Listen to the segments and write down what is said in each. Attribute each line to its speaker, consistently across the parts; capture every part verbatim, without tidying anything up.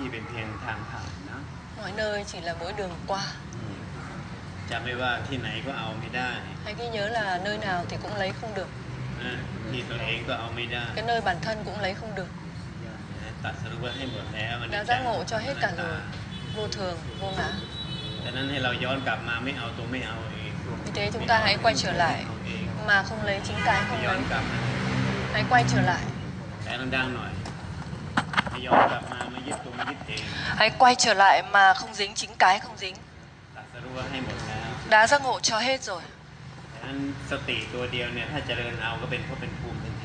Speaker 1: ที่เป็นเพียงทางผ่านเนาะ
Speaker 2: Mọi nơi chỉ là mỗi đường qua.
Speaker 1: จำไม่ว่าที่ไหนก็เอาไม่ได้
Speaker 2: Hãy ghi nhớ là nơi nào thì cũng lấy không được.
Speaker 1: ที่ตัวเองก็เอาไม่ได้
Speaker 2: Cái nơi bản thân cũng lấy không được.
Speaker 1: ตัดสรุปว่าให้หมดแล้ว
Speaker 2: Đã giác ngộ cho hết cả rồi. Vô thường, vô ngã.
Speaker 1: ดังนั้นให้เราย้อนกลับมาไม่เอาตัวไม่เอาเอง
Speaker 2: Vì thế chúng ta hãy quay trở lại mà không lấy chính cái không
Speaker 1: ย้อน
Speaker 2: lấy.
Speaker 1: กลับมา
Speaker 2: Hãy quay trở lại.
Speaker 1: แต่ดังๆหน่อยให้ย้อนกลับมาไม่ยึดตัวไม่ยึดเอง
Speaker 2: Hãy quay trở lại mà không dính chính cái không dính.
Speaker 1: ตัดสรุปว่าให้หมดแล้ว
Speaker 2: Đã giác ngộ cho hết rồi.
Speaker 1: ดังนั้นสติตัวเดียวเนี่ยถ้าเจริญเอาก็เป็นเพราะเป็นภูมิทันที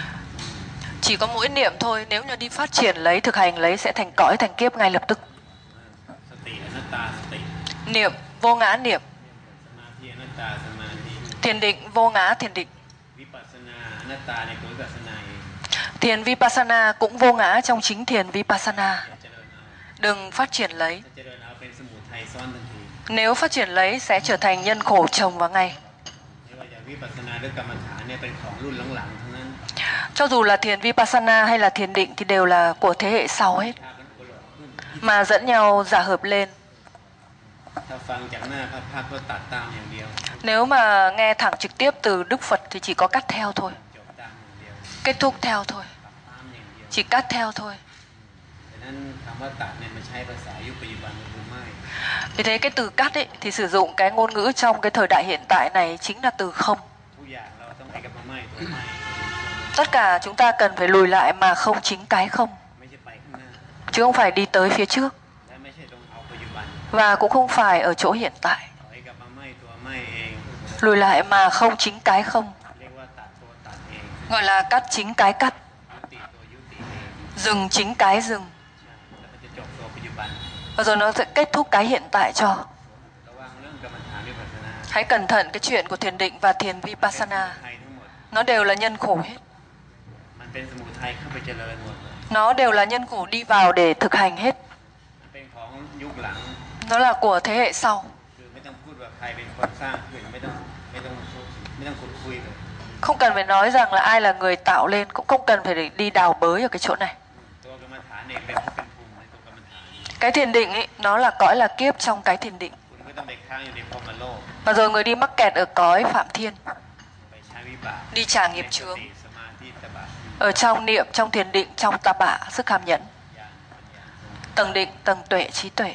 Speaker 2: Chỉ có mỗi niệm thôi, nếu như đi phát triển lấy, thực hành lấy sẽ thành cõi, thành kiếp ngay lập tức.
Speaker 1: สติอนัตตาสติ
Speaker 2: Niệm, vô ngã niệm.
Speaker 1: สมาธิอนัตตาสมาธิ
Speaker 2: Thiền định, vô ngã thiền định.
Speaker 1: วิปัสสนาอนัตตาในตัววิปัสสนาเอง
Speaker 2: Thiền Vipassana cũng vô ngã trong chính thiền Vipassana.
Speaker 1: อย่าเจริญเอา
Speaker 2: Đừng phát triển lấy.
Speaker 1: ถ้าเจริญเอาเป็นสมุทัยซ้อนทันที
Speaker 2: Nếu phát triển lấy sẽ trở thành nhân khổ chồng vào ngay.
Speaker 1: ไม่ว่าจะวิปัสสนาหรือกรรมฐานเนี่ยเป็นของรุ่นหลังๆทั้งนั้น
Speaker 2: Cho dù là thiền Vipassana hay là thiền định thì đều là của thế hệ sau hết.
Speaker 1: ถ้ากันคนละรุ่น
Speaker 2: Mà dẫn nhau giả hợp lên.
Speaker 1: ถ้าฟังจากหน้าพระพักตร์ก็ตัดตามอย่างเดียว
Speaker 2: Nếu mà nghe thẳng trực tiếp từ Đức Phật thì chỉ có cắt theo thôi.
Speaker 1: จบตามอย่างเดียว
Speaker 2: Kết thúc theo thôi.
Speaker 1: ตามอย่างเดียว
Speaker 2: Chỉ cắt theo thôi.
Speaker 1: ดังนั้นคำว่าตัดเนี่ยมันใช้ภาษายุคปัจจุบันหรือไม่
Speaker 2: Vì thế cái từ cắt ấy thì sử dụng cái ngôn ngữ trong cái thời đại hiện tại này chính là từ không.
Speaker 1: ทุกอย่างเราต้องไปกับไม่ตัวไม่
Speaker 2: Tất cả chúng ta cần phải lùi lại mà không chính cái không.
Speaker 1: ไม่ใช่ไปข้างหน้า
Speaker 2: Chứ không phải đi tới phía trước.
Speaker 1: และไม่ใช่ตรงเอาปัจจุบัน
Speaker 2: Và cũng không phải ở chỗ hiện tại.
Speaker 1: ถอยกลับมาไม่ตัวไม่เอง
Speaker 2: Lùi lại mà không chính cái không.
Speaker 1: เรียกว่าตัดตัวตัดเอง
Speaker 2: Gọi là cắt chính cái cắt.
Speaker 1: ยุติตัวยุติเอง
Speaker 2: Dừng chính cái dừng.
Speaker 1: แล้วมันจะจบตัวปัจจุบัน
Speaker 2: Và rồi nó sẽ kết thúc cái hiện tại cho.
Speaker 1: ระวังเรื่องกรรมฐานวิปัสสนา
Speaker 2: Hãy cẩn thận cái chuyện của thiền định và thiền
Speaker 1: เป็นส
Speaker 2: Vipassana.
Speaker 1: มุทัยทั้งหมด
Speaker 2: Nó đều là nhân khổ hết.
Speaker 1: มันเป็นสมุทัยเข้าไปเจริญหมด
Speaker 2: Nó đều là nhân khổ đi vào để thực hành hết.
Speaker 1: มันเป็นของยุคหลัง
Speaker 2: Nó là của thế hệ sau.
Speaker 1: คือไม่ต้องพูดว่าใครเป็นคนสร้างขึ้นไม่ต้องไม่ต้องไม่ต้องขุดคุยเลย
Speaker 2: Không cần phải nói rằng là ai là người tạo lên. Cũng không cần phải đi đào bới ở cái chỗ này.
Speaker 1: ตัวกรรมฐานเองเป็นเพราะเป็นภูมิในตัวกรรมฐาน
Speaker 2: Cái thiền định ấy, nó là cõi là kiếp trong cái thiền định.
Speaker 1: คุณก็ต้องไปค้างอยู่ในพรหมโลก
Speaker 2: Và rồi người đi mắc kẹt ở cõi phạm thiên.
Speaker 1: ไปใช้วิบาก
Speaker 2: Đi trả
Speaker 1: ใน
Speaker 2: nghiệp
Speaker 1: ส
Speaker 2: chướng.
Speaker 1: ติสมาธิตบะ
Speaker 2: Ở trong niệm, trong thiền định, trong ta bạ, sức hàm nhẫn.
Speaker 1: ญาณปัญญา
Speaker 2: Tầng định, tầng tuệ, trí tuệ.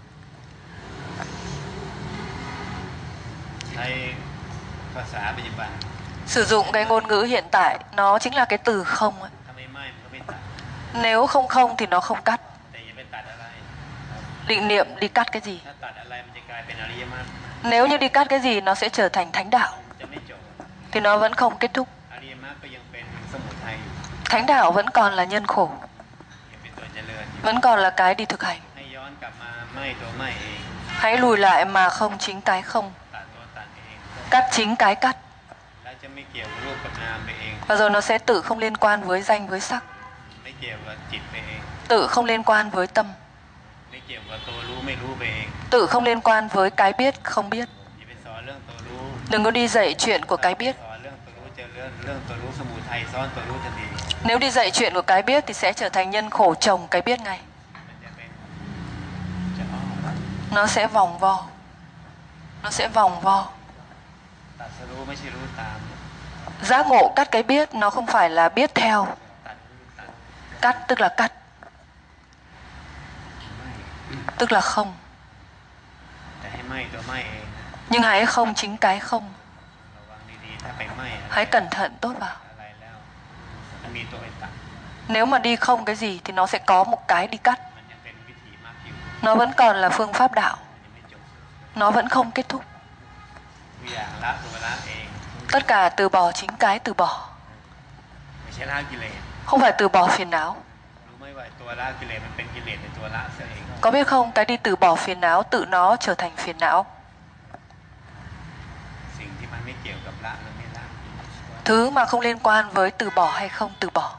Speaker 1: ใช้ภาษาปัจจุบัน
Speaker 2: Sử dụng cái ngôn ngữ hiện tại, nó chính là cái từ không ấy.
Speaker 1: ถ้าไม่ไหม้มันก็ไม่ตัด
Speaker 2: Nếu không không thì nó không cắt.
Speaker 1: แต่อย่าไปตัดอะไร
Speaker 2: Định niệm đi cắt cái gì?
Speaker 1: ถ้าตัดอะไรมันจะกลายเป็นอริยมรรค
Speaker 2: Nếu như đi cắt cái gì nó sẽ trở thành thánh đạo.
Speaker 1: มันจะไม่จบ
Speaker 2: Thì nó vẫn không kết thúc.
Speaker 1: อริยมรรคก็ยังเป็นสมุทัยอยู่
Speaker 2: Thánh đạo vẫn còn là nhân khổ.
Speaker 1: ยังเป็นตัวเจริญอยู่
Speaker 2: Vẫn còn là cái đi thực hành.
Speaker 1: ให้ย้อนกลับมาไหม้ตัวไหม้เอง
Speaker 2: Hãy lùi lại mà không chính cái không.
Speaker 1: ตัดตัวตัดเอง
Speaker 2: Cắt chính cái cắt.
Speaker 1: แล้วจะไม่เกี่ยวกับรูปกับนามไปเอง
Speaker 2: Và rồi nó sẽ tự không liên quan với danh với sắc.
Speaker 1: ไม่เกี่ยวกับจิตไปเอง
Speaker 2: Tự không liên quan với tâm.
Speaker 1: ไม่เกี่ยวกับตัวรู้ไม่รู้ไปเอง
Speaker 2: Tự không liên quan với cái biết không biết.
Speaker 1: อย่าไปสอนเรื่องตัวรู้
Speaker 2: Đừng có đi dạy chuyện của cái biết.
Speaker 1: สอนเรื่องตัวรู้เจอเรื่องเรื่องตัวรู้สมุทัยซ้อนตัวรู้ทันที
Speaker 2: Nếu đi dạy chuyện của cái biết thì sẽ trở thành nhân khổ chồng cái biết ngay.
Speaker 1: มันจะเป็นจะอ้อม
Speaker 2: Nó sẽ vòng vo. Nó sẽ vòng vo.
Speaker 1: ตัดสรู้ไม่ใช่รู้ตาม
Speaker 2: Giác ngộ cắt cái biết nó không phải là biết theo.
Speaker 1: ตัดตัด
Speaker 2: Cắt tức là cắt.
Speaker 1: ไม่
Speaker 2: Tức là không.
Speaker 1: แต่ให้ไหม้ตัวไหม้เองนะ
Speaker 2: Nhưng hãy không chính cái không.
Speaker 1: ระวังดีๆถ้าไปไหม้อะไร
Speaker 2: Hãy cẩn thận tốt vào.
Speaker 1: อะไรแล้วมันมีตัวไปตัด
Speaker 2: Nếu mà đi không cái gì thì nó sẽ có một cái đi cắt.
Speaker 1: มันยังเป็นวิถีมากอยู่
Speaker 2: Nó vẫn còn là phương pháp đạo.
Speaker 1: มันยังไม่จบ
Speaker 2: Nó vẫn không kết thúc.
Speaker 1: ทุกอย่างละตัวละเอง
Speaker 2: Tất cả từ bỏ chính cái từ bỏ.
Speaker 1: ไม่ใช่ละกิเลส
Speaker 2: Không phải từ bỏ phiền não.
Speaker 1: รู้ไหมว่าตัวละกิเลสมันเป็นกิเลสในตัวละเสียเอง
Speaker 2: Có biết không, cái đi từ bỏ phiền não tự nó trở thành phiền não.
Speaker 1: สิ่งที่มันไม่เกี่ยวกับละหรือไม่ละ
Speaker 2: Thứ mà không liên quan với từ bỏ hay không từ bỏ.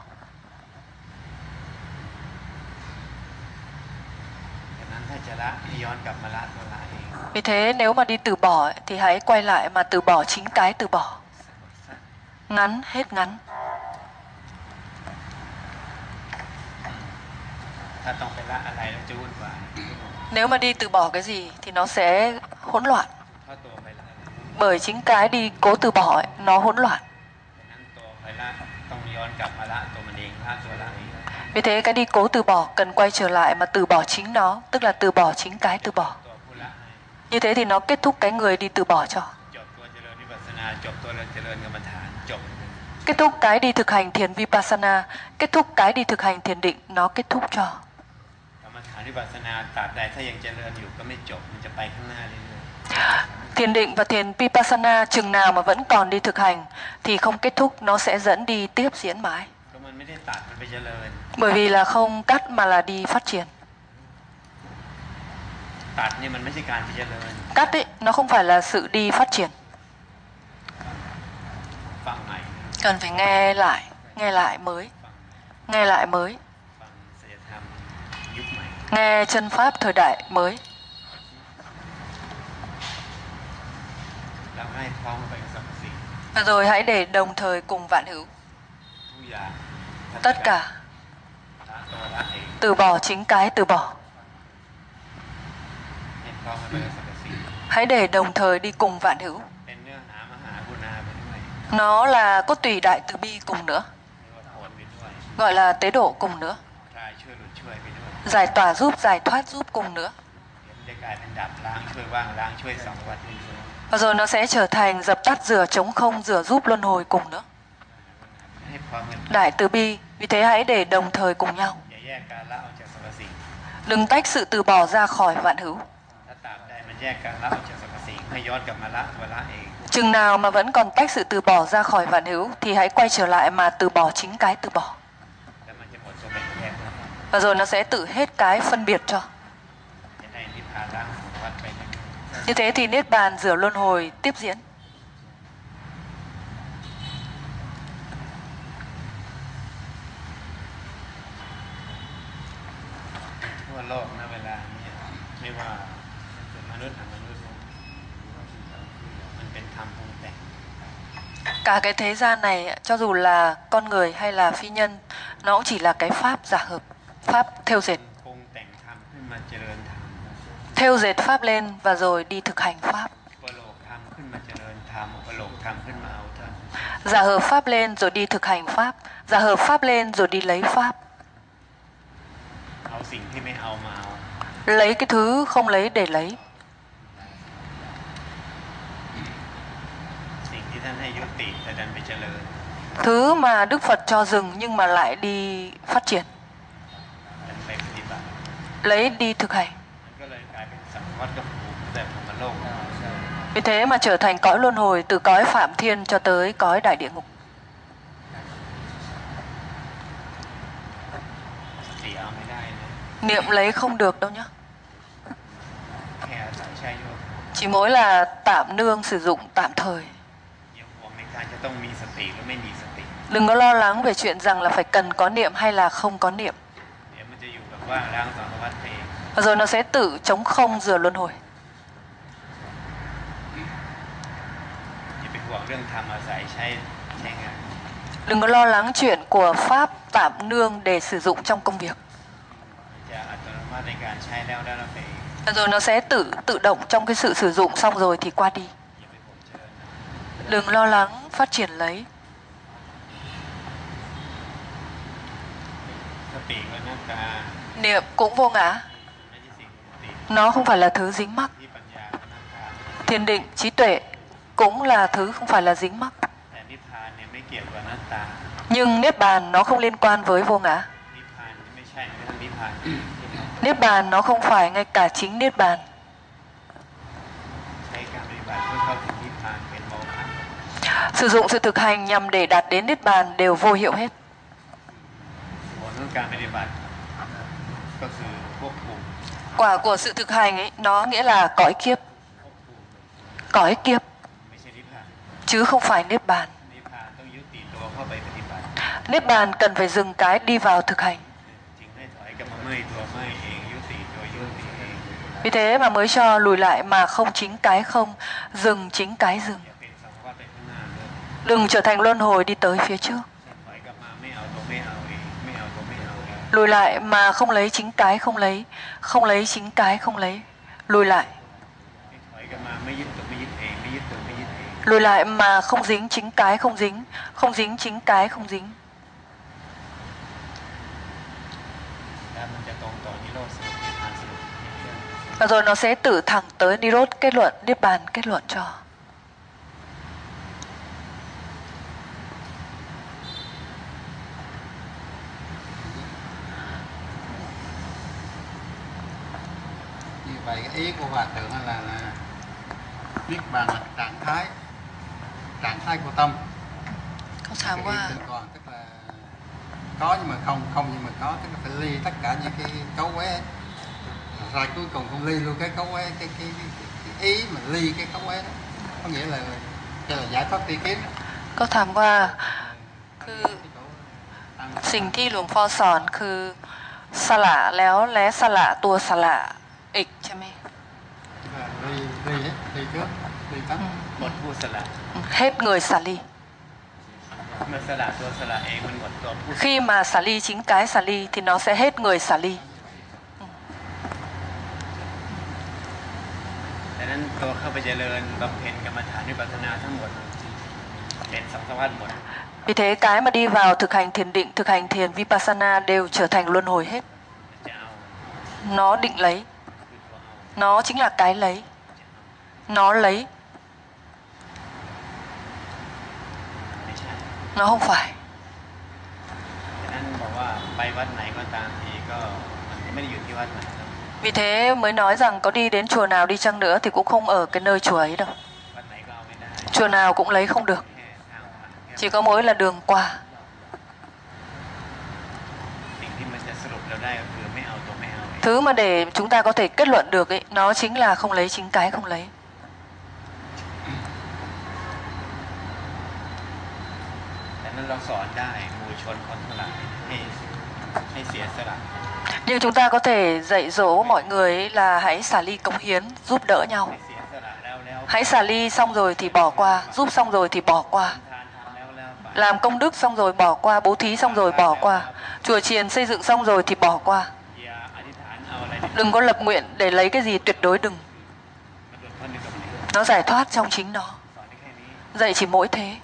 Speaker 1: ดังนั้นถ้าจะละให้ย้อนกลับมาละตัวละเอง
Speaker 2: Vì thế nếu mà đi từ bỏ ấy, thì hãy quay lại mà từ bỏ chính cái từ bỏ.
Speaker 1: สั้น
Speaker 2: Ngắn hết ngắn.
Speaker 1: ถ้าต้องไปละอะไรแล้วจะวุ่นวาย
Speaker 2: Nếu mà đi từ bỏ cái gì thì nó sẽ hỗn loạn.
Speaker 1: เพราะตัวไปละ
Speaker 2: Bởi chính cái đi cố từ bỏ ấy, nó hỗn loạn.
Speaker 1: ดังนั้นตัวไปละต้องย้อนกลับมาละตัวมันเองละตัวละเอง
Speaker 2: Vì thế cái đi cố từ bỏ cần quay trở lại mà từ bỏ chính nó, tức là từ bỏ chính cái từ bỏ.
Speaker 1: ตัวผู้ละให้
Speaker 2: Như thế thì nó kết thúc cái người đi từ bỏ cho.
Speaker 1: จบตัวเจริญวิปัสสนาจบตัวเจริญกรรมฐานจบ
Speaker 2: Kết thúc cái đi thực hành thiền Vipassana, kết thúc cái đi thực hành thiền định, nó kết thúc cho.
Speaker 1: กรรมฐานวิปัสสนาตราบใดถ้ายังเจริญอยู่ก็ไม่จบมันจะไปข้างหน้าเรื่อย
Speaker 2: Thiền định và thiền Vipassana chừng nào mà vẫn còn đi thực hành thì không kết thúc, nó sẽ dẫn đi tiếp diễn mãi.
Speaker 1: ๆก็มันไม่ได้ตัดมันไปเจริญ
Speaker 2: Bởi vì là không cắt mà là đi phát triển.
Speaker 1: ตัดเนี่ยมันไม่ใช่การไปเจริญ
Speaker 2: Cắt ấy, nó không phải là sự đi phát triển.
Speaker 1: ฟังใหม่
Speaker 2: Cần phải nghe lại, nghe lại mới,
Speaker 1: ฟัง
Speaker 2: nghe lại mới,
Speaker 1: ฟังศีลธรรมยุคใหม่
Speaker 2: nghe chân pháp thời đại mới.
Speaker 1: แล้วให้พร้อมไปกับสรรพสิ่ง
Speaker 2: Và rồi hãy để đồng thời cùng vạn hữu.
Speaker 1: ทุกอย่าง
Speaker 2: Tất cả
Speaker 1: ละตัวละเอง
Speaker 2: từ bỏ chính cái từ bỏ.
Speaker 1: ให้พร้อมไปกับสรรพสิ่ง
Speaker 2: Hãy để đồng thời đi cùng vạn hữu.
Speaker 1: เป็นเนื้อหามหากรุณาไปด้วย
Speaker 2: Nó là cốt tủy đại từ bi cùng nữa,
Speaker 1: เรียกว่าโผลไปด้วย
Speaker 2: gọi là tế độ cùng nữa,
Speaker 1: คลายช่วยหลุดช่วยไปด้วย
Speaker 2: giải tỏa giúp, giải thoát giúp cùng nữa.
Speaker 1: เดี๋ยวมันจะกลายเป็นดับล้างช่วยว่างล้างช่วยสองวัดไปด้วย
Speaker 2: Và rồi nó sẽ trở thành dập tắt, rửa trống không, rửa giúp luân hồi cùng nữa.
Speaker 1: ให้พร้อมกัน
Speaker 2: Đại từ bi, vì thế hãy để đồng thời cùng nhau.
Speaker 1: อย่าแยกการละออกจากสรรพสิ่ง
Speaker 2: Đừng tách sự từ bỏ ra khỏi vạn hữu.
Speaker 1: ถ้าตราบใดมันแยกการละออกจากสรรพสิ่งให้ย้อนกลับมาละตัวละเอง
Speaker 2: Chừng nào mà vẫn còn tách sự từ bỏ ra khỏi vạn hữu thì hãy quay trở lại mà từ bỏ chính cái từ bỏ.
Speaker 1: แต่มันจะหมดตัวแบ่งแยกแล้ว
Speaker 2: Và rồi nó sẽ tự hết cái phân biệt cho.
Speaker 1: จะได้นิพพานล้างสองวัดไปเรื่อย
Speaker 2: Như thế thì niết bàn rửa luân hồi tiếp diễn.
Speaker 1: ๆทั่วโลกณเวลานี้ไม่ว่าเป็นมนุษย์หรือมนุษย์มันเป็นธรรมปรุงแต่ง
Speaker 2: Cả cái thế gian này, cho dù là con người hay là phi nhân, nó cũng chỉ là cái pháp giả hợp, pháp thêu dệt.
Speaker 1: ปรุงแต่งธรรมขึ้นมาเจริญธรรม
Speaker 2: Thêu dệt pháp lên và rồi đi thực hành pháp.
Speaker 1: อุปโลกธรรมขึ้นมาเจริญธรรมอุปโลกธรรมขึ้นมาเอาธรรม
Speaker 2: Giả hợp pháp lên rồi đi thực hành pháp. Giả hợp pháp lên rồi đi lấy pháp.
Speaker 1: เอาสิ่งที่ไม่เอามาเอา
Speaker 2: Lấy cái thứ không lấy để lấy.
Speaker 1: สิ่งที่ท่านให้ยุติแต่ดันไปเจริญ
Speaker 2: Thứ mà Đức Phật cho dừng nhưng mà lại đi phát triển.
Speaker 1: ดันไปปฏิบัติ
Speaker 2: Lấy đi thực hành.
Speaker 1: มันก็เลยกลายเป็นสังวัตกับภูมิแต่พรหมโลก
Speaker 2: Vì thế mà trở thành cõi luân hồi từ cõi phạm thiên cho tới cõi đại địa ngục.
Speaker 1: สติเอาไม่ได้นะ
Speaker 2: Niệm lấy không được đâu nhá.
Speaker 1: แค่อาศัยใช้โยก
Speaker 2: Chỉ mỗi là tạm nương sử dụng tạm thời.
Speaker 1: อย่าห่วงในการจะต้องมีสติหรือไม่มีสติ
Speaker 2: Đừng có lo lắng về chuyện rằng là phải cần có niệm hay là không có niệm.
Speaker 1: เดี๋ยวมันจะอยู่กับว่างล้างสังวัตไปเอง
Speaker 2: Và rồi nó sẽ tự chống không rửa luân hồi.
Speaker 1: อย่าไปห่วงเรื่องทำอาศัยใช้ใช้งาน
Speaker 2: Đừng có lo lắng chuyện của pháp tạm nương để sử dụng trong công việc.
Speaker 1: จะอัตโนมัติในการใช้แล้วแล้วเราไปเอง
Speaker 2: Và rồi nó sẽ tự tự động trong cái sự sử dụng xong rồi thì qua đi.
Speaker 1: อย่าไปห่วงเจริญ
Speaker 2: Đừng lo lắng phát triển lấy.
Speaker 1: สติก็หน้าตา
Speaker 2: Niệm cũng vô ngã.
Speaker 1: ไม่ใช่สิ่งปกติ
Speaker 2: Nó không phải là thứ dính mắc.
Speaker 1: ที่ปัญญาก็หน้าตา
Speaker 2: Thiền định, trí tuệ cũng là thứ không phải là dính mắc.
Speaker 1: แต่นิพพานเนี่ยไม่เกี่ยวกับหน้าตา
Speaker 2: Nhưng niết bàn nó không liên quan với vô ngã.
Speaker 1: นิพพานไม่ใช่ไม่ใช่นิพพาน
Speaker 2: Niết bàn nó không phải ngay cả chính niết bàn.
Speaker 1: ใช้การปฏิบัติเพื่อเข้าถึงนิพพานเป็นโมฆะ
Speaker 2: Sử dụng sự thực hành nhằm để đạt đến niết bàn đều vô hiệu hết.
Speaker 1: ผลของการปฏิบัติก็คือควบคุม
Speaker 2: Quả của sự thực hành ấy, nó nghĩa là cõi kiếp.
Speaker 1: ควบคุม
Speaker 2: Cõi kiếp
Speaker 1: ไม่ใช่นิพพาน
Speaker 2: chứ không phải niết bàn.
Speaker 1: นิพพานต้องยุติตัวเข้าไปปฏิบัติ
Speaker 2: Niết bàn cần phải dừng cái đi vào thực hành.
Speaker 1: จึงให้ถอยกลับมาเมื่อยตัวเมื่อยเองยุติตัวยุติเอง
Speaker 2: Vì thế mà mới cho lùi lại mà không chính cái không, dừng chính cái dừng.
Speaker 1: อย่าเป็นสังวัตไปข้างหน้าเลย
Speaker 2: Đừng trở thành luân hồi đi tới phía trước.
Speaker 1: ถอยกลับมาไม่เอาตัวไม่เอาเองไม่เอาตัวไม่เอาเอง
Speaker 2: Lùi lại mà không lấy chính cái không lấy, không lấy chính cái không lấy. Lùi lại.
Speaker 1: ถอยกลับมาไม่ยึดตัวไม่ยึดเองไม่ยึดตัวไม่ยึดเอง
Speaker 2: Lùi lại mà không dính chính cái không dính, không dính chính cái không dính.
Speaker 1: แล้วมันจะตรงต่อนิโรธสรุปนิพพานสรุปนิพพาน
Speaker 2: Và rồi nó sẽ tự thẳng tới Nirod kết luận, Niết Bàn kết luận cho.
Speaker 3: như vậy cái ý của hòa thượng là, là niết bàn là trạng thái trạng thái của tâm.
Speaker 2: Không thám
Speaker 3: Cái
Speaker 2: qua.
Speaker 3: yên tĩnh còn tức là có nhưng mà không, không nhưng mà có, tức là phải ly tất cả những cái cấu quế rồi cuối cùng cũng ly luôn cái cấu quế, cái, cái, cái, cái ý mà ly cái cấu quế đó, có nghĩa là cho là giải thoát tri kiến.
Speaker 2: ก็ถามว่าคือสิ่งที่หลวงพ่อสอนคือสละแล้วและสละตัวสละอีกใช่ไหม
Speaker 3: ly ly hết ly trước ly tắt.
Speaker 1: หมดผู้สละ
Speaker 2: Hết người xả ly.
Speaker 1: เมื่อสละตัวสละเองมันหมดตัวผู้
Speaker 2: Khi mà xả ly chính cái xả ly thì nó sẽ hết người xả ly.
Speaker 1: ดังนั้นตัวเข้าไปเจริญบำเพ็ญกรรมฐานวิปัสสนาทั้งหมดเป็นสังสารวัฏหมด
Speaker 2: Vì thế cái mà đi vào thực hành thiền định, thực hành thiền Vipassana đều trở thành luân hồi hết.
Speaker 1: จะเอา
Speaker 2: Nó định lấy.
Speaker 1: คือตัวเอา
Speaker 2: Nó chính là cái lấy. Nó lấy.
Speaker 1: ไม่ใช่
Speaker 2: Nó không phải.
Speaker 1: ดังนั้นบอกว่าไปวัดไหนก็ตามทีก็มันไม่ได้อยู่ที่วัดไหนครับ
Speaker 2: Vì thế mới nói rằng có đi đến chùa nào đi chăng nữa thì cũng không ở cái nơi chùa ấy đâu.
Speaker 1: วัดไหนก็เอาไม่ได้
Speaker 2: Chùa nào cũng lấy không được.
Speaker 1: แค่ทางผ่านแค่
Speaker 2: Chỉ có mỗi là đường qua.
Speaker 1: สิ่งที่มันจะสรุปเราได้ก็คือไม่เอาตัวไม่เอาเอง
Speaker 2: Thứ mà để chúng ta có thể kết luận được ấy, nó chính là không lấy chính cái không lấy.
Speaker 1: ดังนั้นเราสอนได้หมู่ชนคนทั้งหลายให้ให้เสียสละ
Speaker 2: Nhưng chúng ta có thể dạy dỗ mọi người ấy là hãy xả ly cống hiến, giúp đỡ nhau.
Speaker 1: ให้เสียสละแล้วแล้ว
Speaker 2: Hãy xả ly xong rồi thì bỏ qua, giúp xong rồi thì bỏ qua.
Speaker 1: ทานทำแล้วแล้วไป
Speaker 2: Làm công đức xong rồi bỏ qua, bố thí xong rồi bỏ qua. Chùa chiền xây dựng xong rồi thì bỏ qua.
Speaker 1: อย่าอธิษฐานเอาอะไรเนี่ย
Speaker 2: Đừng có lập nguyện để lấy cái gì, tuyệt đối đừng.
Speaker 1: มันหลุดพ้นในตรงนี้
Speaker 2: Nó giải thoát trong chính nó.
Speaker 1: สอนได้แค่นี้
Speaker 2: Dạy chỉ mỗi thế.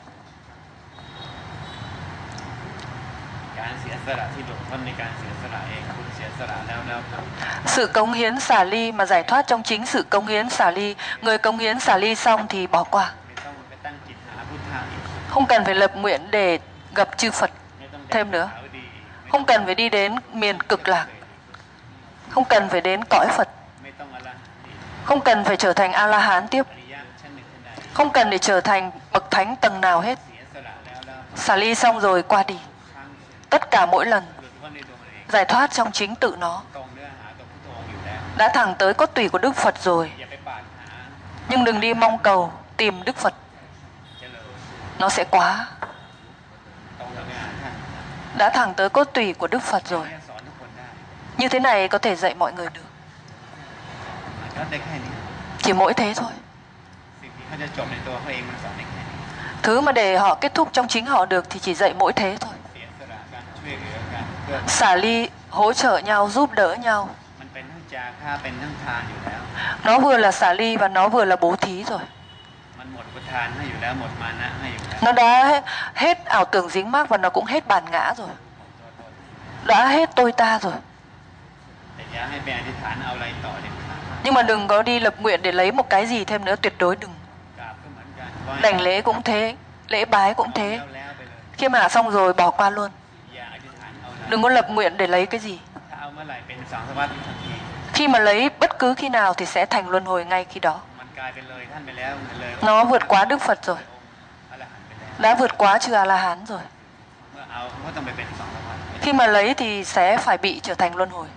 Speaker 1: การเสียสละที่หลุดพ้นในการเสียสละเองคุณเสียสละแล้วแล้วครับ
Speaker 2: Sự cống hiến xả ly mà giải thoát trong chính sự cống hiến xả ly. Người cống hiến xả ly xong thì bỏ qua.
Speaker 1: ไม่ต้องไปตั้งจิตหาพุทธะอีก
Speaker 2: Không cần phải lập nguyện để gặp chư Phật
Speaker 1: ไม่ต้อง
Speaker 2: thêm nữa.
Speaker 1: หาวดีอีก
Speaker 2: Không cần phải đi đến miền cực lạc. Không cần phải đến cõi Phật.
Speaker 1: ไม่ต้องอรหันต์อีก
Speaker 2: Không cần phải trở thành A-la-hán tiếp.
Speaker 1: อริยะชั้นหนึ่งชั้นใด
Speaker 2: Không cần để trở thành bậc thánh tầng nào hết.
Speaker 1: เสียสละแล้วแล้ว
Speaker 2: Xả ly xong rồi qua đi.
Speaker 1: ครั้ง
Speaker 2: Tất cả mỗi lần
Speaker 1: หลุดพ้นในตัวมันเอง
Speaker 2: giải thoát trong chính tự nó.
Speaker 1: ตรงเนื้อหาตรงพุทโธอยู่แล้ว
Speaker 2: Đã thẳng tới cốt tủy của Đức Phật rồi.
Speaker 1: อย่าไปปรารถนา
Speaker 2: Nhưng đừng đi mong cầu tìm Đức Phật.
Speaker 1: เจริญ
Speaker 2: Nó sẽ quá.
Speaker 1: ตรงกับเนื้อหาท่าน
Speaker 2: Đã thẳng tới cốt tủy của Đức Phật rồi.
Speaker 1: เนี่ยสอนทุกคนได้
Speaker 2: Như thế này có thể dạy mọi người được.
Speaker 1: มันก็ได้แค่นี้
Speaker 2: Chỉ mỗi thế thôi.
Speaker 1: สิ่งที่เขาจะจบในตัวเขาเองมันสอนได้แค่นี้
Speaker 2: Thứ mà để họ kết thúc trong chính họ được thì chỉ dạy mỗi thế thôi.
Speaker 1: เสียสละการช่วยเหลือกันเพื่อ
Speaker 2: Xả ly, hỗ trợ nhau, giúp đỡ nhau.
Speaker 1: มันเป็นทั้งจาค่าเป็นทั้งทานอยู่แล้ว
Speaker 2: Nó vừa là xả ly và nó vừa là bố thí rồi.
Speaker 1: มันหมดอุทานให้อยู่แล้วหมดมานะให้อยู่แล้ว
Speaker 2: Nó đã hết ảo tưởng dính mắc và nó cũng hết bản ngã rồi.
Speaker 1: หมดตัวตน
Speaker 2: Đã hết tôi ta rồi.
Speaker 1: แต่อย่าให้ไปอธิษฐานเอาอะไรต่อเด็ดขาด
Speaker 2: Nhưng mà đừng có đi lập nguyện để lấy một cái gì thêm nữa, tuyệt đối đừng.
Speaker 1: กราบก็เหมือนกันไหว้
Speaker 2: Đảnh lễ cũng thế, lễ bái cũng
Speaker 1: เอา
Speaker 2: thế.
Speaker 1: แล้วแล้วไปเลย
Speaker 2: Khi mà xong rồi bỏ qua luôn.
Speaker 1: อย่าอธิษฐานเอาเลย
Speaker 2: Đừng có lập nguyện để lấy cái gì.
Speaker 1: ถ้าเอาเมื่อไหร่เป็นสังสารวัฏทันที
Speaker 2: Khi mà lấy bất cứ khi nào thì sẽ thành luân hồi ngay khi đó.
Speaker 1: มันกลายเป็นเลยท่านไปแล้วเลย
Speaker 2: Nó vượt quá Đức Phật rồi.
Speaker 1: อรหันต์ไปแล้ว
Speaker 2: Đã vượt quá chư A-la-hán rồi.
Speaker 1: เมื่อเอาก็ต้องไปเป็นสังสารวัฏ
Speaker 2: Khi mà lấy thì sẽ phải bị trở thành luân hồi.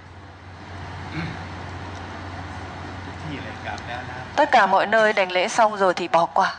Speaker 1: ทุกที่เลยกราบแล้วนะ
Speaker 2: Tất cả mọi nơi đảnh lễ xong rồi thì bỏ qua.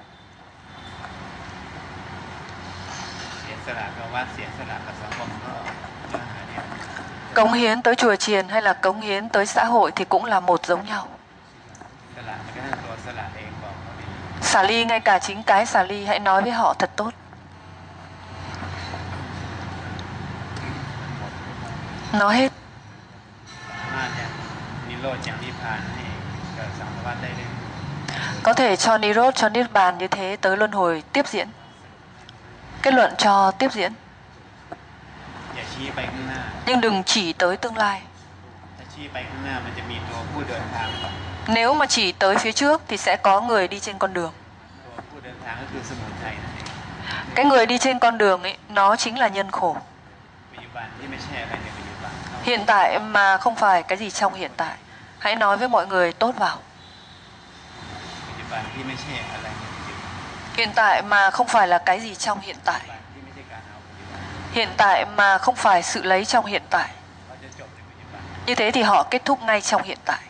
Speaker 1: เสียสละกับวัดเสียสละกับสังคมก็เนื้อหาเนี่ย
Speaker 2: Cống hiến tới chùa chiền hay là cống hiến tới xã hội thì cũng là một giống nhau.
Speaker 1: สละมันก็ทั้งตัวสละเองบอกเขาดี
Speaker 2: Xả ly, ngay cả chính cái xả ly hãy nói với họ thật tốt.
Speaker 1: มันหมดอุท
Speaker 2: nó hết.
Speaker 1: สามารถจะนิโรธจากนิพพานให้เกิดสังสารวัฏได้เลย
Speaker 2: Có thể cho Nirod, cho Niết Bàn như thế tới luân hồi tiếp diễn. Kết luận cho tiếp diễn.
Speaker 1: อย่าชี้ไปข้างหน้า
Speaker 2: Nhưng đừng chỉ tới tương lai.
Speaker 1: ถ้าชี้ไปข้างหน้ามันจะมีตัวผู้เดินทาง
Speaker 2: Nếu mà chỉ tới phía trước thì sẽ có người đi trên con đường.
Speaker 1: ตัวผู้เดินทางก็คือสมุทัยนั่นเอง
Speaker 2: Cái người đi trên con đường ấy, nó chính là nhân khổ.
Speaker 1: ปัจจุบันที่ไม่ใช่อะไรในปัจจุบัน
Speaker 2: Hiện tại mà không phải cái gì trong hiện tại. Hãy nói với mọi người tốt vào.
Speaker 1: ปัจจุบันที่ไม่ใช่อะไรในปัจจุบัน
Speaker 2: Hiện tại mà không phải là cái gì trong hiện tại.
Speaker 1: ปัจจุบันที่ไม่ใช่การเอาปัจจุบัน
Speaker 2: Hiện tại mà không phải sự lấy trong hiện tại.
Speaker 1: เขาจะจบในปัจจุบัน
Speaker 2: Như thế thì họ kết thúc ngay trong hiện tại.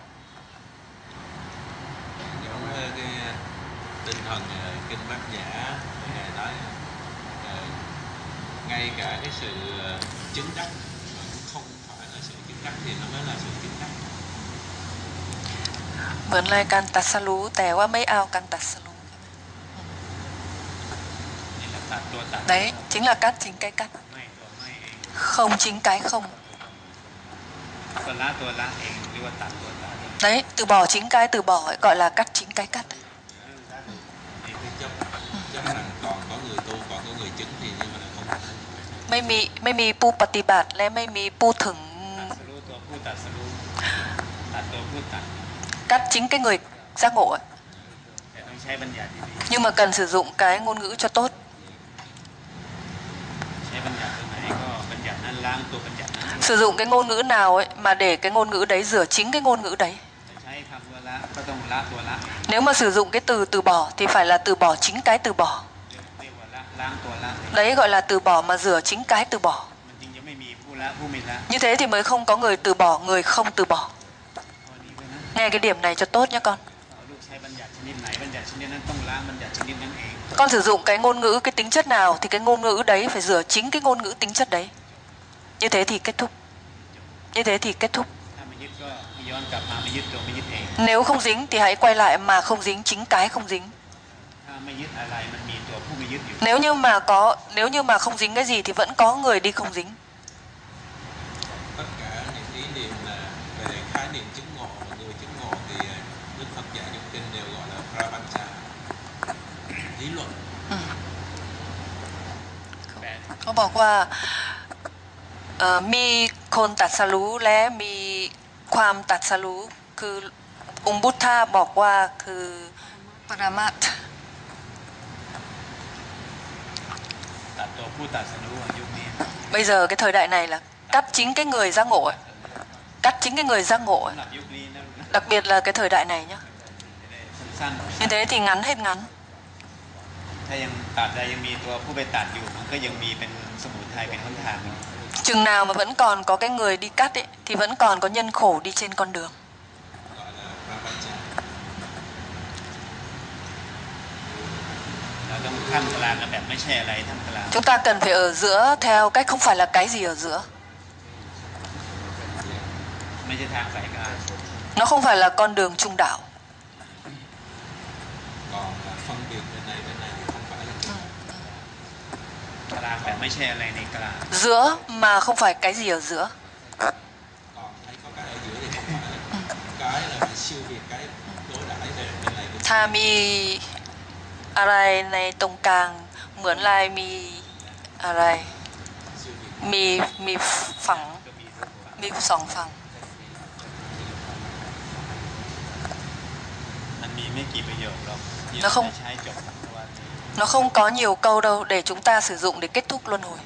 Speaker 4: Giống cái tinh thần kinh Bát Nhã ngài nói ngay cả cái sự chứng đắc mà cũng không phải là sự chứng đắc thì nó mới là sự chứng đắc.
Speaker 2: เหมือนรายการตัดสรู้แต่ว่าไม่เอาการตัดสรู้
Speaker 1: นี่แหละตัดตัวตัด
Speaker 2: Đấy chính là cắt chính cái cắt.
Speaker 1: ไม่ตัวไม่เอง
Speaker 2: Không chính cái không.
Speaker 1: ตัวละตัวละเองเรียกว่าตัดตัวตัด
Speaker 2: Đấy, từ bỏ chính cái từ bỏ ấy, gọi là cắt chính cái cắt.
Speaker 4: Thì cái chấp chấp rằng còn có người tu, còn có người chứng thì nhưng mà lại không phải.
Speaker 2: ไม่มีไม่มีผู้ปฏิบัติและไม่มีผู้ถึง
Speaker 1: ตัดสรู้ตัวผู้ตัดสรู้ตัดตัวผู้ตัด
Speaker 2: cắt chính cái người giác ngộ ấy.
Speaker 1: แต่ต้องใช้บัญญัติดี
Speaker 2: Nhưng mà cần sử dụng cái ngôn ngữ cho tốt.
Speaker 1: ๆใช้บัญญัติตัวไหนก็บัญญัตินั้นล้างตัวบัญญัตินั้น
Speaker 2: Sử dụng cái ngôn ngữ nào ấy mà để cái ngôn ngữ đấy rửa chính cái ngôn ngữ đấy.
Speaker 1: จะใช้คำว่าละก็ต้องละตัวละ
Speaker 2: Nếu mà sử dụng cái từ từ bỏ thì phải là từ bỏ chính cái từ bỏ.
Speaker 1: เรียกว่าละล้างตัวละ
Speaker 2: Đấy gọi là từ bỏ mà rửa chính cái từ bỏ.
Speaker 1: มันจึงจะไม่มีผู้ละผู้ไม่ละ
Speaker 2: Như thế thì mới không có người từ bỏ, người không từ bỏ.
Speaker 1: ข้อนี้ด้วยนะ
Speaker 2: Nghe cái điểm này cho tốt nhé con.
Speaker 1: เอาลูกใช้บัญญัติชนิดไหนบัญญัติชนิดนั้นต้องล้างบัญญัติชนิดนั้นเอง
Speaker 2: Con sử dụng cái ngôn ngữ, cái tính chất nào thì cái ngôn ngữ đấy phải rửa chính cái ngôn ngữ tính chất đấy. Như thế thì kết thúc. Như thế thì kết thúc.
Speaker 1: ถ้าไม่ยึดก็ให้ย้อนกลับมาไม่ยึดตัวไม่ยึดเอง
Speaker 2: Nếu không dính thì hãy quay lại mà không dính chính cái không dính.
Speaker 1: ถ้าไม่ยึดอะไรมันมีตัวผู้ไม่ยึดอยู่
Speaker 2: Nếu như mà có, nếu như mà không dính cái gì thì vẫn có người đi không dính.
Speaker 4: Tất cả những ý niệm là về khái niệm chứng ngộ và người chứng ngộ thì Đức Phật dạy trong kinh đều gọi là Prabhacha, lý luận.
Speaker 1: แปด
Speaker 2: เขาบอกว่าเอ่อมีคนตัดสรู้และมีความตัดสรู้คือองค์บุทธาบอกว่าคือปรมัตถ์
Speaker 1: ตัดตัวผู้ตัดสรู้ยุคนี้
Speaker 2: Bây giờ cái thời đại này là cắt chính cái người giác ngộ ấy. Cắt chính cái người giác ngộ ấy.
Speaker 1: สำหรับยุคนี้นะ
Speaker 2: Đặc biệt là cái thời đại này nhá.
Speaker 1: จะได้สั้น
Speaker 2: Như thế thì ngắn hết ngắn.
Speaker 1: ๆถ้ายังตัดได้ยังมีตัวผู้ไปตัดอยู่มันก็ยังมีเป็นสมุทัยเป็นหนทางอยู่
Speaker 2: Chừng nào mà vẫn còn có cái người đi cắt ấy thì vẫn còn có nhân khổ đi trên con đường.
Speaker 4: Gọi là Prabhacha.
Speaker 1: เราต้องท่ามกลางกันแบบไม่ใช่อะไรท่ามกลาง
Speaker 2: Chúng ta cần phải ở giữa theo cách không phải là cái gì ở giữa.
Speaker 1: ไม่ใช่ทางสายกลาง
Speaker 2: Nó không phải là con đường trung đạo.
Speaker 4: Còn là phân biệt bên này bên này thì không phải là cái
Speaker 1: กลางแบบไม่ใช่อะไรในกลาง
Speaker 2: Giữa mà không phải cái gì ở giữa.
Speaker 4: còn thấy có cái ở giữa thì không phải là cái là bị siêu việt cái đối đãi về bên này bên
Speaker 2: ถ้ามีอะไรในตรงกลางเหมือนลายมีอะไร
Speaker 4: siêu việt
Speaker 2: มีมีฝั่ง
Speaker 1: ก็มีสองฝั่ง
Speaker 2: มีสองฝั่ง
Speaker 1: มันมีไม่กี่ประโยคหรอกที่
Speaker 2: แล้ว
Speaker 1: เรา
Speaker 2: không
Speaker 1: จะใช้จบสังสารวัฏ
Speaker 2: Nó không có nhiều câu đâu để chúng ta sử dụng để kết thúc luân hồi.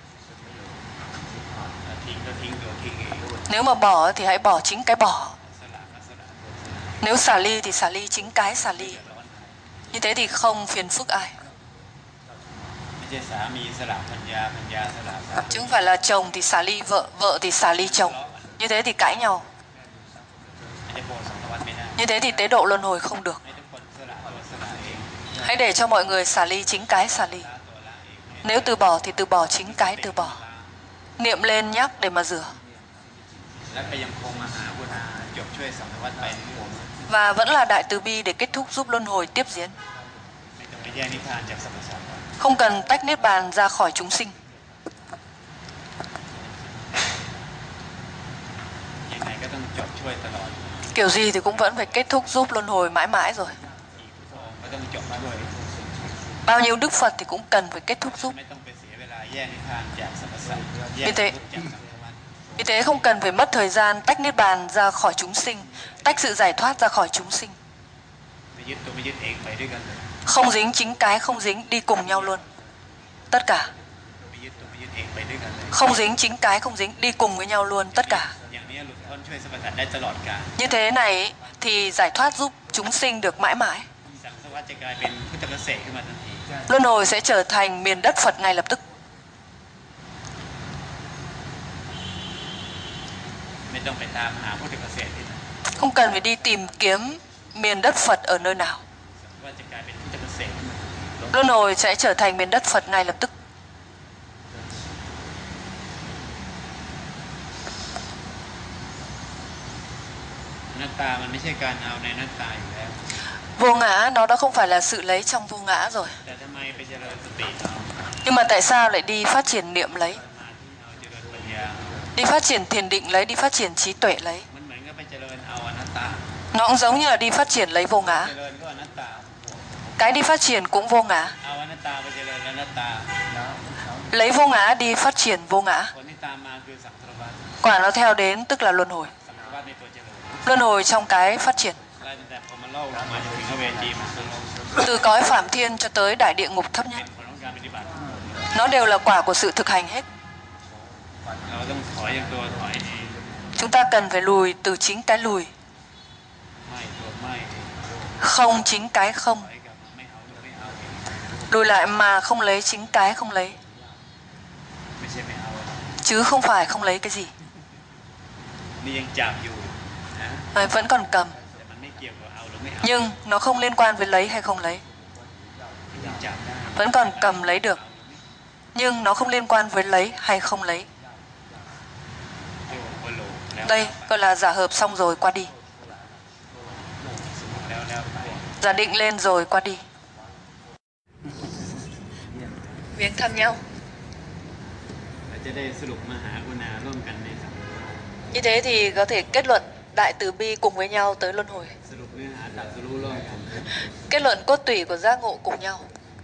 Speaker 1: ทิ้งก็ทิ้งตัวทิ้งเอง
Speaker 2: Nếu mà bỏ thì hãy bỏ chính cái bỏ.
Speaker 1: สละก็สละ
Speaker 2: Nếu xả ly thì xả ly chính cái xả ly.
Speaker 1: เดือดร้อนหาย
Speaker 2: Như thế thì không phiền phức ai.
Speaker 1: ไม่ใช่สามีสละพัญญาพัญญาสละสามี
Speaker 2: Chứ không phải là chồng thì xả ly vợ, vợ thì xả ly chồng. Như thế thì cãi nhau.
Speaker 1: ไม่ได้โปรดสังสารวัฏไม่ได้
Speaker 2: Như thế thì tế độ luân hồi không được.
Speaker 1: ให้ทุกคนสละตัวสละเอง
Speaker 2: Hãy để cho mọi người xả ly chính cái xả ly.
Speaker 1: ละตัวละเอง
Speaker 2: Nếu từ bỏ thì từ bỏ chính cái từ bỏ. Niệm lên nhắc để mà rửa.
Speaker 1: และก็ยังคงมาหาบุญาจบช่วยสังสารวัฏไปทั้งหมด
Speaker 2: Và vẫn là đại từ bi để kết thúc giúp luân hồi tiếp diễn.
Speaker 1: ไม่ต้องไปแยกนิพพานจากสรรพสัตว์
Speaker 2: Không cần tách niết bàn ra khỏi chúng sinh.
Speaker 1: จบช่วยตลอด
Speaker 2: Kiểu gì thì cũng vẫn phải kết thúc giúp luân hồi mãi mãi rồi.
Speaker 1: ก็ต้องจบช่วย
Speaker 2: Bao nhiêu Đức Phật thì cũng cần phải kết thúc giúp.
Speaker 1: ไม่ต้องไปเสียเวลาแยกนิพพานจากสรรพสัตว์แยก
Speaker 2: Như thế,
Speaker 1: ทุกข์จากสังสารวัฏ
Speaker 2: vì thế không cần phải mất thời gian tách niết bàn ra khỏi chúng sinh, tách sự giải thoát ra khỏi chúng sinh.
Speaker 1: ไม่ยึดตัวไม่ยึดเองไปด้วยกันเลย
Speaker 2: Không dính chính cái không dính đi cùng nhau luôn. Tất cả.
Speaker 1: ไม่ยึดตัวไม่ยึดเองไปด้วยกันเลย
Speaker 2: Không dính chính cái không dính đi cùng với nhau luôn. Tất cả.
Speaker 1: อย่างนี้หลุดพ้นช่วยสรรพสัตว์ได้ตลอดกาล
Speaker 2: Như thế này thì giải thoát giúp chúng sinh được mãi mãi.
Speaker 1: สังสารวัฏจะกลายเป็นพุทธเกษตรขึ้นมาทันที
Speaker 2: Luân hồi sẽ trở thành miền đất Phật ngay lập tức.
Speaker 1: ไม่ต้องไปตามหาพุทธเกษตรที่ไหน
Speaker 2: Không cần phải đi tìm kiếm miền đất Phật ở nơi nào.
Speaker 1: ว่าจะกลายเป็นพุทธเกษตรขึ้นมาทันที
Speaker 2: Luân hồi sẽ trở thành miền đất Phật ngay lập tức.
Speaker 1: หน้าตามันไม่ใช่การเอาในหน้าตาอยู่แล้ว
Speaker 2: Vô ngã nó đã không phải là sự lấy trong vô ngã rồi.
Speaker 1: แต่ทำไมไปเจริญสติเอา
Speaker 2: Nhưng mà tại sao lại đi phát triển niệm lấy,
Speaker 1: สมาธิเอาเจริญปัญญาเอา
Speaker 2: đi phát triển thiền định lấy, đi phát triển trí tuệ lấy?
Speaker 1: มันเหมือนกับไปเจริญเอาอนัตตา
Speaker 2: Nó cũng giống như là đi phát triển lấy vô ngã.
Speaker 1: เจริญก็อนัตตา
Speaker 2: Cái đi phát triển cũng vô ngã.
Speaker 1: เอาอนัตตาไปเจริญอนัตตา
Speaker 2: Lấy vô ngã đi phát triển vô ngã.
Speaker 1: ผลที่ตามมาคือสังสารวัฏ
Speaker 2: Quả nó theo đến tức là luân hồi.
Speaker 1: สังสารวัฏในตัวเจริญ
Speaker 2: Luân hồi trong cái phát triển.
Speaker 1: ไล่ตั้งแต่พอมาเล่าลงมาจนถึงอเวจีมันสลบ
Speaker 2: Từ cõi phạm thiên cho tới đại địa ngục thấp
Speaker 1: เป็
Speaker 2: nhất.
Speaker 1: นผลของการปฏิบัติ
Speaker 2: Nó đều là quả của sự thực hành hết.
Speaker 1: เราต้องถอยอย่างตัวถอยเอง
Speaker 2: Chúng ta cần phải lùi từ chính cái lùi.
Speaker 1: ไม่ตัวไม่เอง
Speaker 2: Không chính cái không.
Speaker 1: ถอยกลับมาไม่เอาไม่เอาเอง
Speaker 2: Lùi lại mà không lấy chính cái không lấy.
Speaker 1: ไม่ใช่ไม่เอา
Speaker 2: Chứ không phải không lấy cái gì.
Speaker 1: นี่ยังจับอยู่นะ
Speaker 2: Mà vẫn còn cầm.
Speaker 1: แต่มันไม่เกี่ยวกับเอาหรือไม่เอา
Speaker 2: Nhưng nó không liên quan với lấy hay không lấy.
Speaker 1: ยังจับได้
Speaker 2: Vẫn còn cầm lấy được. Nhưng nó không liên quan với lấy hay không lấy.
Speaker 1: โยโอโลแล้ว
Speaker 2: Đây gọi là giả hợp xong rồi qua đi.
Speaker 1: แล้วแล้วไป
Speaker 2: Giả định lên rồi qua đi. Viếng thăm nhau.
Speaker 1: เราจะได้สรุปมหากรุณาร่วมกันในสังสารวัฏ
Speaker 2: Như thế thì có thể kết luận đại từ bi cùng với nhau tới luân hồi.
Speaker 1: สรุปเนื้อหาตรัสรู้ร่วมกัน
Speaker 2: Kết luận cốt tủy của giác ngộ cùng nhau.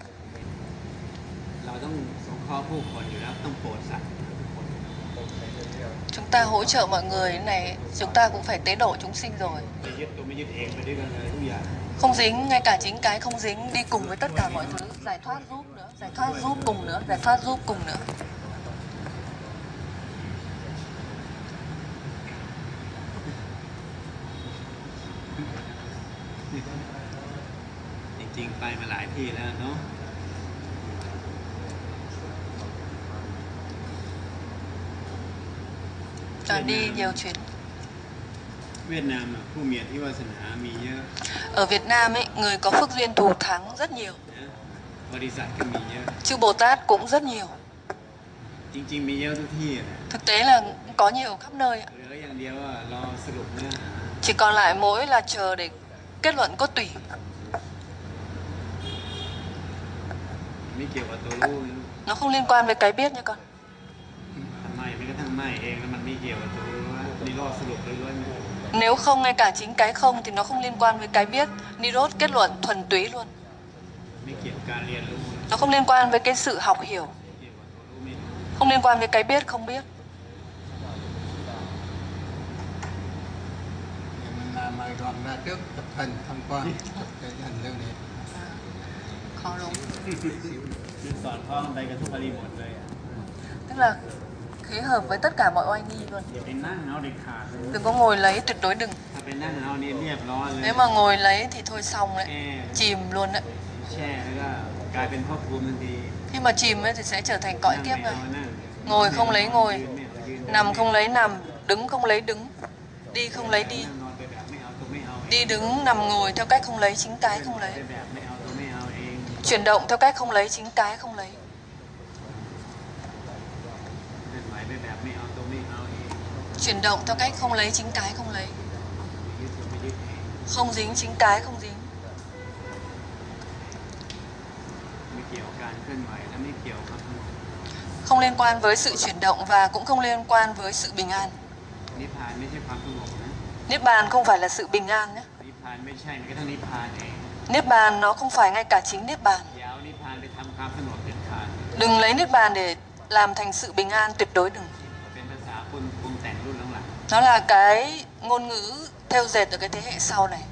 Speaker 1: เราต้องสงเคราะห์ผู้คนอยู่แล้วต้องโปรดสัตว์
Speaker 2: Chúng ta hỗ trợ mọi người thế này, chúng ta cũng phải tế độ chúng sinh rồi.
Speaker 1: ไม่ยึดตัวไม่ยึดเองไปด้วยกันเลยทุกอย่าง
Speaker 2: Không dính, ngay cả chính cái không dính đi cùng với tất cả mọi thứ. Giải thoát giúp nữa, giải thoát giúp cùng nữa, giải thoát giúp cùng nữa.
Speaker 1: จริงๆไปมาหลายที่แล้วเนาะ
Speaker 2: Đã đi nhiều chuyến.
Speaker 1: เวียดนามอะผู้มีอธิวาสนามีเยอะ
Speaker 2: Ở Việt Nam ấy, người có phước duyên thù thắng rất nhiều.
Speaker 1: นะบริษัทก็มีเยอะ
Speaker 2: Chư Bồ Tát cũng rất nhiều.
Speaker 1: จริงๆมีเยอะทุกที่แหละ
Speaker 2: Thực tế là có nhiều khắp nơi ạ.
Speaker 1: เหลืออย่างเดียวว่ารอสรุปเนื้อหา
Speaker 2: Chỉ còn lại mỗi là chờ để kết luận cốt tủy.
Speaker 1: ไม่เกี่ยวกับตัวรู้นะ
Speaker 2: Nó không liên quan với cái biết nha con.
Speaker 1: ทำไมไม่กระทั่งไม่เองแล้วมันไม่เกี่ยวกับตัวรู้ว่านี่รอสรุปล้วนๆ
Speaker 2: Nếu không ngay cả chính cái không thì nó không liên quan với cái biết. Nirod kết luận thuần túy luôn.
Speaker 1: ไม่เกี่ยวกับการเรียนรู้
Speaker 2: Nó không liên quan với cái sự học hiểu.
Speaker 1: เกี่ยวกับตัวรู้ไม่รู้
Speaker 2: Không liên quan với cái biết không biết.
Speaker 3: Mình làm mời đoàn ra trước chụp hình tham quan chụp cái hình lưu niệm.
Speaker 2: Khó đúng.
Speaker 1: คือสอนพ่อมันไปกับทุกบริบทเลยอะ
Speaker 2: Tức là khế hợp với tất cả mọi oai nghi luôn.
Speaker 1: อย่าไปนั่งเอาเด็ดขาดเลย
Speaker 2: Đừng có ngồi lấy, tuyệt đối đừng.
Speaker 1: ถ้าไปนั่งเอานี่เรียบร้อยเลย
Speaker 2: Nếu mà ngồi lấy thì thôi xong đấy.
Speaker 1: แช่
Speaker 2: Chìm luôn đấy.
Speaker 1: แช่แล้วก็กลายเป็นภพภูมิทันที
Speaker 2: Khi mà chìm ấy thì sẽ trở thành cõi
Speaker 1: นั่ง
Speaker 2: kiếp
Speaker 1: ไม่
Speaker 2: này.
Speaker 1: เอานั่ง
Speaker 2: Ngồi không lấy ngồi.
Speaker 1: ยืนไม่เอายืน
Speaker 2: Nằm không lấy nằm. Đứng không lấy đứng. Đi không lấy đi.
Speaker 1: นั่งนอนไปแบบไม่เอาตัวไม่เอาเอง
Speaker 2: Đi đứng nằm ngồi theo cách không lấy chính cái không
Speaker 1: ไป
Speaker 2: lấy.
Speaker 1: แบบไม่เอาตัวไม่เอาเอง
Speaker 2: Chuyển động theo cách không lấy chính cái không lấy.
Speaker 1: เคลื่อนไหวไปแบบไม่เอาตัวไม่เอาเอง
Speaker 2: Chuyển động theo cách không lấy chính cái không lấy.
Speaker 1: ไม่ยึดตัวไม่ยึดเอง
Speaker 2: Không dính chính cái không dính.
Speaker 1: ไม่เกี่ยวกับการเคลื่อนไหวและไม่เกี่ยวกับ
Speaker 2: Không liên quan với sự chuyển động và cũng không liên quan với sự bình an.
Speaker 1: นิพพานไม่ใช่ความสงบนะ
Speaker 2: Niết bàn không phải là sự bình an nhé.
Speaker 1: นิพพานไม่ใช่แม้กระทั่งนิพพานเอง
Speaker 2: Niết bàn nó không phải ngay cả chính Niết bàn.
Speaker 1: อย่าเอานิพพานไปทำความสงบเด็ดขาด
Speaker 2: Đừng lấy Niết bàn để làm thành sự bình an, tuyệt đối đừng.
Speaker 1: เป็นภาษาปรุงปรุงแต่งรุ่นหลัง
Speaker 2: Nó là cái ngôn ngữ theo dệt ở cái thế hệ sau này.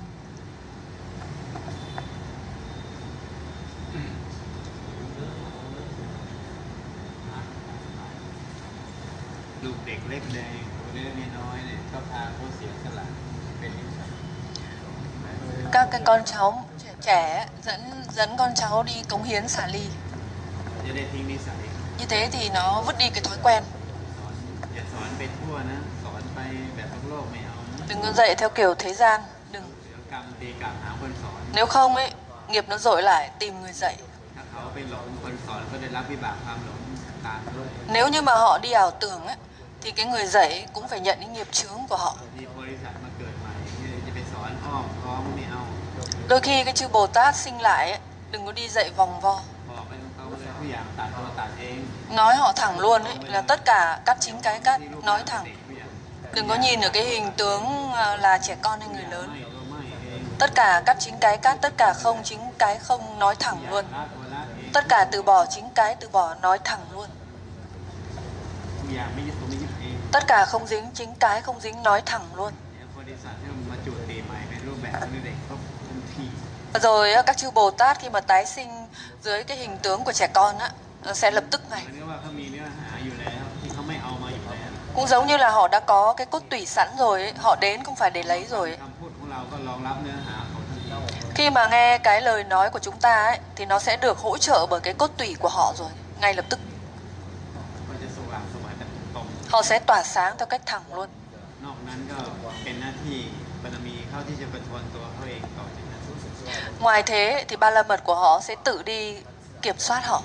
Speaker 1: ๆลูกเด็กเล็กแดงตัวเล็กน้อยเนี่ยก็พาเขาเสียสละเป็นนิสัย
Speaker 2: Các cái con cháu trẻ, trẻ dẫn dẫn con cháu đi cống hiến xả ly.
Speaker 1: จะได้ทิ้งนิสัย
Speaker 2: Như thế thì nó vứt đi cái thói quen.
Speaker 1: สอนอย่าสอนไปทั่วนะ สอนไปแบบโลกไม่เอานะ
Speaker 2: Đừng có dạy theo kiểu thế gian. Đừng.
Speaker 1: เดี๋ยวกรรมตีกรรมหาคนสอน
Speaker 2: Nếu không ấy, nghiệp nó dội lại tìm người dạy.
Speaker 1: ถ้าเขาไปหลงคนสอนก็ได้รับวิบากความหลงตามด้วย
Speaker 2: Nếu như mà họ đi ảo tưởng ấy, thì cái người dạy cũng phải nhận cái nghiệp chướng của họ.
Speaker 1: ที่บริษัทมาเกิดใหม่เนี่ยจะไปสอนอ้อมค้อมไม่เอา
Speaker 2: Đôi khi cái chư Bồ Tát sinh lại ấy, đừng có đi dạy vòng vo.
Speaker 1: บอกไปตรงๆเลยทุกอย่างตัดตัวตัดเอง
Speaker 2: Nói họ thẳng luôn ấy, là tất cả cắt chính cái cắt, nói thẳng.
Speaker 1: ทุกอย่าง
Speaker 2: Đừng có nhìn ở cái hình tướng à, là trẻ con hay người
Speaker 1: ไม่
Speaker 2: lớn.
Speaker 1: ก็ไม่เอง
Speaker 2: Tất cả cắt chính cái cắt, tất cả không chính cái không, nói thẳng luôn.
Speaker 1: ละตัวละเอง
Speaker 2: Tất cả từ bỏ chính cái từ bỏ, nói thẳng luôn.
Speaker 1: ทุกอย่างไม่ยึดตัวไม่ยึดเอง
Speaker 2: Tất cả không dính chính cái không dính, nói thẳng luôn.
Speaker 1: เดี๋ยวบริษัทที่มันมาจุดตีใหม่เป็นรูปแบบนี้เด็กก็ทันที
Speaker 2: Rồi á, các chư Bồ Tát khi mà tái sinh dưới cái hình tướng của trẻ con á, nó sẽ lập tức ngay.
Speaker 1: มันก็ว่าเขามีเนื้อหาอยู่แล้วที่เขาไม่เอามาอยู่แล้ว
Speaker 2: Cũng giống như là họ đã có cái cốt tủy sẵn rồi ấy, họ đến không phải để lấy rồi ấy.
Speaker 1: คำพูดของเราก็รองรับเนื้อหาของทันที
Speaker 2: Khi mà nghe cái lời nói của chúng ta ấy, thì nó sẽ được hỗ trợ bởi cái cốt tủy của họ rồi, ngay lập tức.
Speaker 1: ก็จะสว่างสวยแบบตรง
Speaker 2: Họ sẽ tỏa sáng theo cách thẳng luôn.
Speaker 1: ๆนอกนั้นก็เป็นหน้าที่บารมีเขาที่จะประทวนตัวเขาเองต่อจากนั้น
Speaker 2: Ngoài thế thì ba la mật của họ sẽ tự đi kiểm soát họ.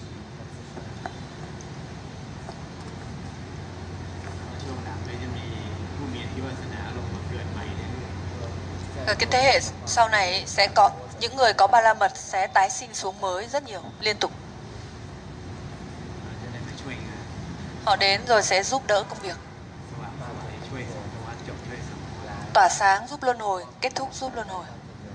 Speaker 1: ช่วงหลังเลยจะมีผู้มีอธิวาสนาลงมาเกิดใหม่เรื่อย
Speaker 2: Ở cái thế hệ sau này ấy, sẽ có những người có ba la mật sẽ tái sinh xuống mới rất nhiều, liên tục.
Speaker 1: ๆเราจะได้มาช่วยงาน
Speaker 2: Họ đến rồi sẽ giúp đỡ công việc.
Speaker 1: สว่างสวยช่วยสังวรจบช่วยสังวร
Speaker 2: Tỏa sáng giúp luân hồi, kết thúc giúp luân hồi.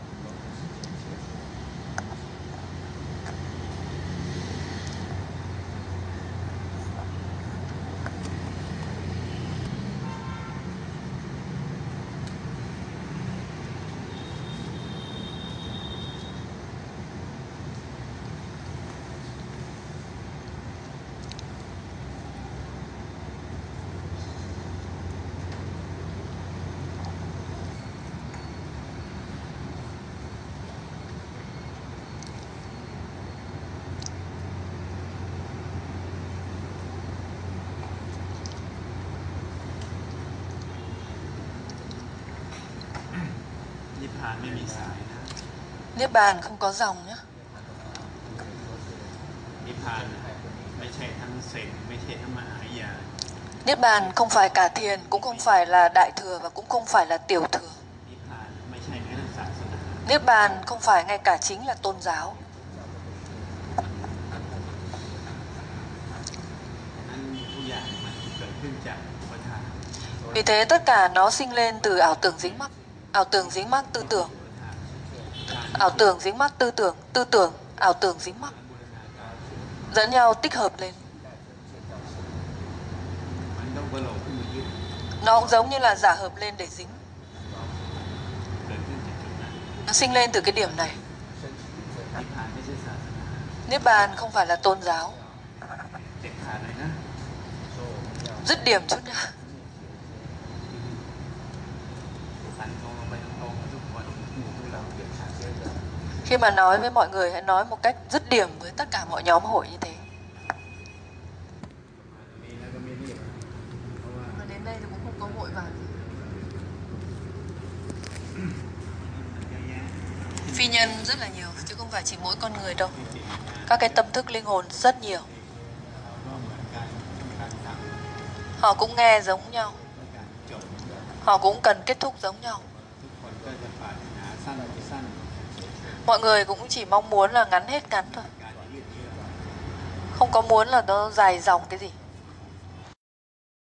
Speaker 1: นิพพานไม่มีสายนะ
Speaker 2: Niết bàn không có dòng nhé.
Speaker 1: นิพพานไม่ใช่ทั้งเซนไม่ใช่ทั้งมหายาน
Speaker 2: Niết bàn không phải cả thiền, cũng không phải là đại thừa và cũng không phải là tiểu thừa.
Speaker 1: นิพพานไม่ใช่แม้แต่ศาสนา
Speaker 2: Niết bàn không phải ngay cả chính là tôn giáo.
Speaker 1: นั้นทุกอย่างมันเกิดขึ้นจากอุปทาน
Speaker 2: Vì thế tất cả nó sinh lên từ ảo tưởng dính mắc. Ảo tưởng dính mắc tư tưởng. Ảo tưởng dính mắc tư tưởng. Tư tưởng, ảo tưởng dính mắc. Dẫn nhau tích hợp lên.
Speaker 1: มันต้องกระโหลกขึ้นมายึด
Speaker 2: Nó cũng giống như là giả hợp lên để dính.
Speaker 1: เกิดขึ้นจากจุดนั้น
Speaker 2: Nó sinh lên từ cái điểm này.
Speaker 1: นิพพานไม่ใช่ศาสนา
Speaker 2: Niết bàn không phải là tôn giáo.
Speaker 1: เด็ดขาดเลยนะ
Speaker 2: Dứt điểm chút nha.
Speaker 1: สันตรงลงไปตรงๆทุกคนหมู่พวกเราเด็ดขาดเยอะเลย
Speaker 2: Khi mà nói với mọi người hãy nói một cách dứt điểm với tất cả mọi nhóm hội như thế.
Speaker 1: มีแล้วก็ไม่รีบเพราะว่า
Speaker 2: Mà đến đây thì cũng không có vội vàng gì.
Speaker 1: มันเยอะแยะ
Speaker 2: Phi nhân rất là nhiều chứ không phải chỉ mỗi con người đâu.
Speaker 1: ที่จริงนะ
Speaker 2: Các cái tâm thức linh hồn rất nhiều.
Speaker 1: เราก็เหมือนกันต้องการทำ
Speaker 2: Họ cũng nghe giống nhau.
Speaker 1: ต้องการจบ
Speaker 2: Họ cũng cần kết thúc giống nhau.
Speaker 1: ทุกคนก็จะปรารถนาสั้นไปสั้น
Speaker 2: Mọi người cũng chỉ mong muốn là ngắn hết ngắn thôi.
Speaker 1: การจะยืดเยื้อ
Speaker 2: Không có muốn là nó dài dòng cái gì.